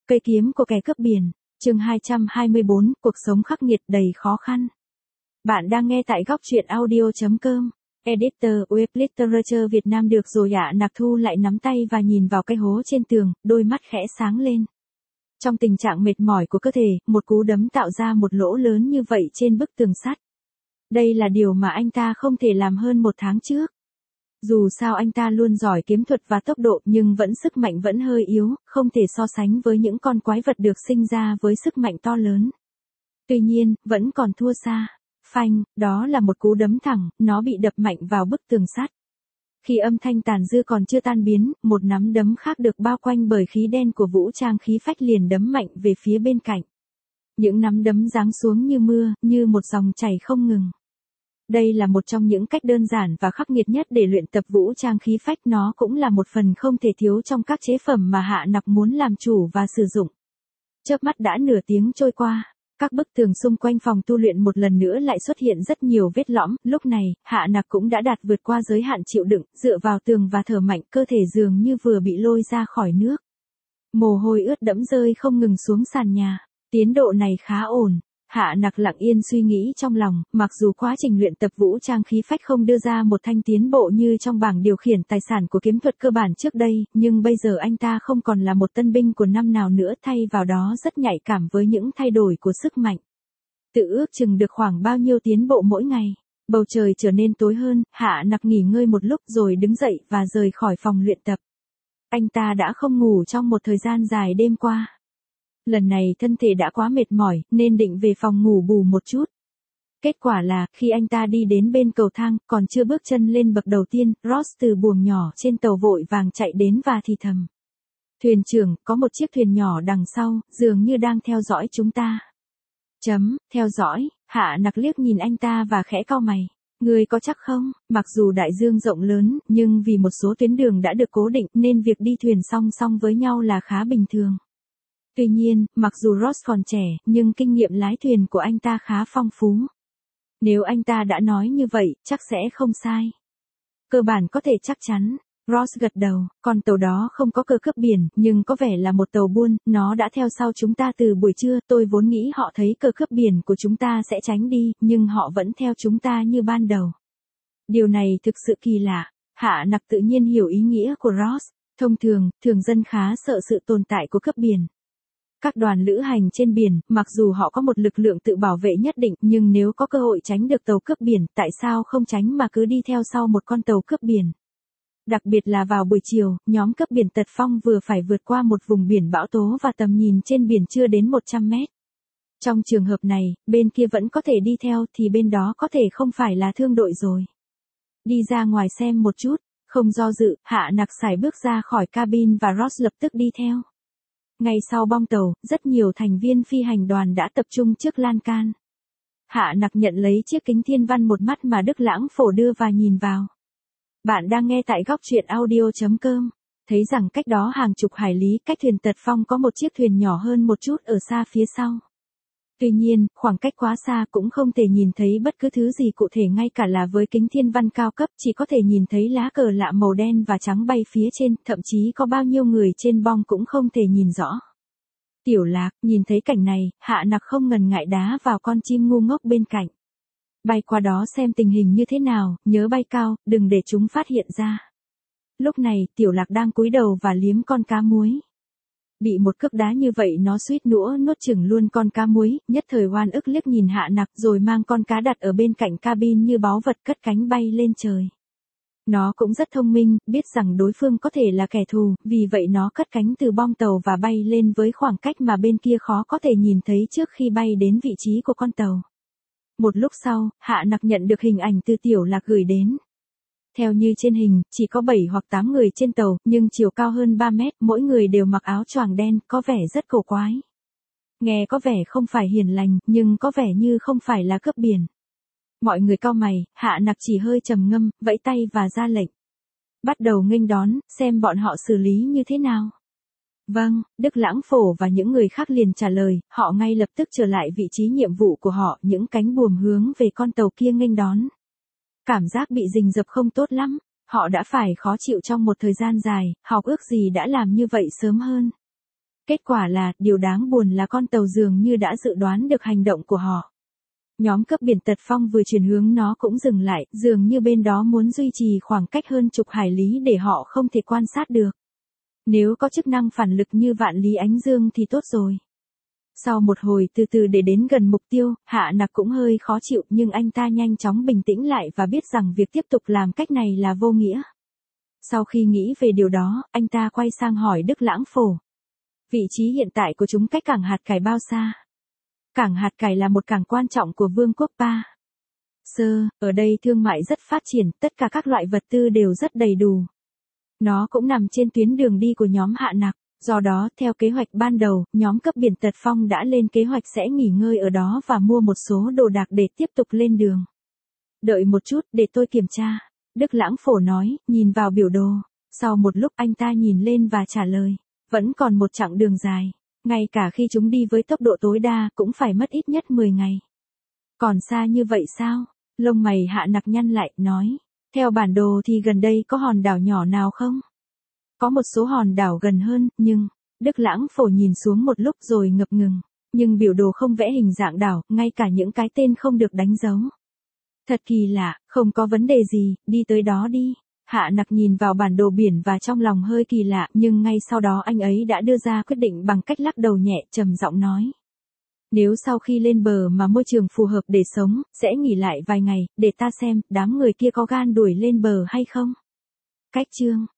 Cây kiếm của kẻ cướp biển, chương 224, cuộc sống khắc nghiệt đầy khó khăn. Bạn đang nghe tại góc truyện audio.com. Editor Web Literature Việt Nam được rồi ạ. Nặc Thu lại nắm tay và nhìn vào cái hố trên tường, đôi mắt khẽ sáng lên. Trong tình trạng mệt mỏi của cơ thể, một cú đấm tạo ra một lỗ lớn như vậy trên bức tường sắt. Đây là điều mà anh ta không thể làm hơn một tháng trước. Dù sao anh ta luôn giỏi kiếm thuật và tốc độ nhưng sức mạnh vẫn hơi yếu, không thể so sánh với những con quái vật được sinh ra với sức mạnh to lớn. Tuy nhiên, vẫn còn thua xa. Phanh, đó là một cú đấm thẳng, nó bị đập mạnh vào bức tường sắt. Khi âm thanh tàn dư còn chưa tan biến, một nắm đấm khác được bao quanh bởi khí đen của vũ trang khí phách liền đấm mạnh về phía bên cạnh. Những nắm đấm giáng xuống như mưa, như một dòng chảy không ngừng. Đây là một trong những cách đơn giản và khắc nghiệt nhất để luyện tập vũ trang khí phách, nó cũng là một phần không thể thiếu trong các chế phẩm mà Hạ Nặc muốn làm chủ và sử dụng. Chớp mắt đã nửa tiếng trôi qua, các bức tường xung quanh phòng tu luyện một lần nữa lại xuất hiện rất nhiều vết lõm, lúc này, Hạ Nặc cũng đã đạt vượt qua giới hạn chịu đựng, dựa vào tường và thở mạnh, cơ thể dường như vừa bị lôi ra khỏi nước. Mồ hôi ướt đẫm rơi không ngừng xuống sàn nhà, tiến độ này khá ổn. Hạ Nặc lặng yên suy nghĩ trong lòng, mặc dù quá trình luyện tập vũ trang khí phách không đưa ra một thanh tiến bộ như trong bảng điều khiển tài sản của kiếm thuật cơ bản trước đây, nhưng bây giờ anh ta không còn là một tân binh của năm nào nữa, thay vào đó rất nhạy cảm với những thay đổi của sức mạnh. Tự ước chừng được khoảng bao nhiêu tiến bộ mỗi ngày. Bầu trời trở nên tối hơn, Hạ Nặc nghỉ ngơi một lúc rồi đứng dậy và rời khỏi phòng luyện tập. Anh ta đã không ngủ trong một thời gian dài đêm qua. Lần này thân thể đã quá mệt mỏi, nên định về phòng ngủ bù một chút. Kết quả là, khi anh ta đi đến bên cầu thang, còn chưa bước chân lên bậc đầu tiên, Ross từ buồng nhỏ trên tàu vội vàng chạy đến và thì thầm. Thuyền trưởng, có một chiếc thuyền nhỏ đằng sau, dường như đang theo dõi chúng ta. Theo dõi, Hạ Nặc liếc nhìn anh ta và khẽ cau mày. Ngươi có chắc không? Mặc dù đại dương rộng lớn, nhưng vì một số tuyến đường đã được cố định nên việc đi thuyền song song với nhau là khá bình thường. Tuy nhiên, mặc dù Ross còn trẻ, nhưng kinh nghiệm lái thuyền của anh ta khá phong phú. Nếu anh ta đã nói như vậy, chắc sẽ không sai. Cơ bản có thể chắc chắn. Ross gật đầu, con tàu đó không có cơ cướp biển, nhưng có vẻ là một tàu buôn, nó đã theo sau chúng ta từ buổi trưa, tôi vốn nghĩ họ thấy cơ cướp biển của chúng ta sẽ tránh đi, nhưng họ vẫn theo chúng ta như ban đầu. Điều này thực sự kỳ lạ. Hạ Nặc tự nhiên hiểu ý nghĩa của Ross. Thông thường, thường dân khá sợ sự tồn tại của cướp biển. Các đoàn lữ hành trên biển, mặc dù họ có một lực lượng tự bảo vệ nhất định, nhưng nếu có cơ hội tránh được tàu cướp biển, tại sao không tránh mà cứ đi theo sau một con tàu cướp biển? Đặc biệt là vào buổi chiều, nhóm cướp biển tật phong vừa phải vượt qua một vùng biển bão tố và tầm nhìn trên biển chưa đến 100 mét. Trong trường hợp này, bên kia vẫn có thể đi theo thì bên đó có thể không phải là thương đội rồi. Đi ra ngoài xem một chút, không do dự, Hạ Nặc sải bước ra khỏi cabin và Ross lập tức đi theo. Ngay sau bong tàu, rất nhiều thành viên phi hành đoàn đã tập trung trước lan can. Hạ Nặc nhận lấy chiếc kính thiên văn một mắt mà Đức Lãng Phổ đưa và nhìn vào. Bạn đang nghe tại góc truyện audio.com. Thấy rằng cách đó hàng chục hải lý cách thuyền tật phong có một chiếc thuyền nhỏ hơn một chút ở xa phía sau. Tuy nhiên, khoảng cách quá xa cũng không thể nhìn thấy bất cứ thứ gì cụ thể, ngay cả là với kính thiên văn cao cấp chỉ có thể nhìn thấy lá cờ lạ màu đen và trắng bay phía trên, thậm chí có bao nhiêu người trên bong cũng không thể nhìn rõ. Tiểu Lạc, nhìn thấy cảnh này, Hạ Nặc không ngần ngại đá vào con chim ngu ngốc bên cạnh. Bay qua đó xem tình hình như thế nào, nhớ bay cao, đừng để chúng phát hiện ra. Lúc này, Tiểu Lạc đang cúi đầu và liếm con cá muối. Bị một cước đá như vậy nó suýt nữa nuốt chửng luôn con cá muối, nhất thời oan ức liếc nhìn Hạ Nặc rồi mang con cá đặt ở bên cạnh cabin như báu vật cất cánh bay lên trời. Nó cũng rất thông minh, biết rằng đối phương có thể là kẻ thù, vì vậy nó cất cánh từ bong tàu và bay lên với khoảng cách mà bên kia khó có thể nhìn thấy trước khi bay đến vị trí của con tàu. Một lúc sau, Hạ Nặc nhận được hình ảnh từ Tiểu Lạc gửi đến. Theo như trên hình, chỉ có 7 hoặc 8 người trên tàu, nhưng chiều cao hơn 3 mét, mỗi người đều mặc áo choàng đen, có vẻ rất cổ quái. Nghe có vẻ không phải hiền lành, nhưng có vẻ như không phải là cướp biển. Mọi người cau mày, Hạ Nặc chỉ hơi trầm ngâm, vẫy tay và ra lệnh. Bắt đầu nghênh đón, xem bọn họ xử lý như thế nào. Vâng, Đức Lãng Phổ và những người khác liền trả lời, họ ngay lập tức trở lại vị trí nhiệm vụ của họ, những cánh buồm hướng về con tàu kia nghênh đón. Cảm giác bị rình rập không tốt lắm, họ đã phải khó chịu trong một thời gian dài, học ước gì đã làm như vậy sớm hơn. Kết quả là, điều đáng buồn là con tàu dường như đã dự đoán được hành động của họ. Nhóm cướp biển Tật Phong vừa chuyển hướng nó cũng dừng lại, dường như bên đó muốn duy trì khoảng cách hơn chục hải lý để họ không thể quan sát được. Nếu có chức năng phản lực như Vạn Lý Ánh Dương thì tốt rồi. Sau một hồi từ từ để đến gần mục tiêu, Hạ Nặc cũng hơi khó chịu nhưng anh ta nhanh chóng bình tĩnh lại và biết rằng việc tiếp tục làm cách này là vô nghĩa. Sau khi nghĩ về điều đó, anh ta quay sang hỏi Đức Lãng Phổ. Vị trí hiện tại của chúng cách cảng Hạt Cải bao xa? Cảng Hạt Cải là một cảng quan trọng của Vương quốc Pa. Sơ, ở đây thương mại rất phát triển, tất cả các loại vật tư đều rất đầy đủ. Nó cũng nằm trên tuyến đường đi của nhóm Hạ Nặc, do đó, theo kế hoạch ban đầu, nhóm cướp biển Tật Phong đã lên kế hoạch sẽ nghỉ ngơi ở đó và mua một số đồ đạc để tiếp tục lên đường. Đợi một chút, để tôi kiểm tra. Đức Lãng Phổ nói, nhìn vào biểu đồ. Sau một lúc anh ta nhìn lên và trả lời. Vẫn còn một chặng đường dài. Ngay cả khi chúng đi với tốc độ tối đa cũng phải mất ít nhất 10 ngày. Còn xa như vậy sao? Lông mày Hạ Nặc nhăn lại, nói. Theo bản đồ thì gần đây có hòn đảo nhỏ nào không? Có một số hòn đảo gần hơn, nhưng... Đức Lãng Phổ nhìn xuống một lúc rồi ngập ngừng. Nhưng biểu đồ không vẽ hình dạng đảo, ngay cả những cái tên không được đánh dấu. Thật kỳ lạ, không có vấn đề gì, đi tới đó đi. Hạ Nặc nhìn vào bản đồ biển và trong lòng hơi kỳ lạ, nhưng ngay sau đó anh ấy đã đưa ra quyết định bằng cách lắc đầu nhẹ, trầm giọng nói. Nếu sau khi lên bờ mà môi trường phù hợp để sống, sẽ nghỉ lại vài ngày, để ta xem, đám người kia có gan đuổi lên bờ hay không. Cách chương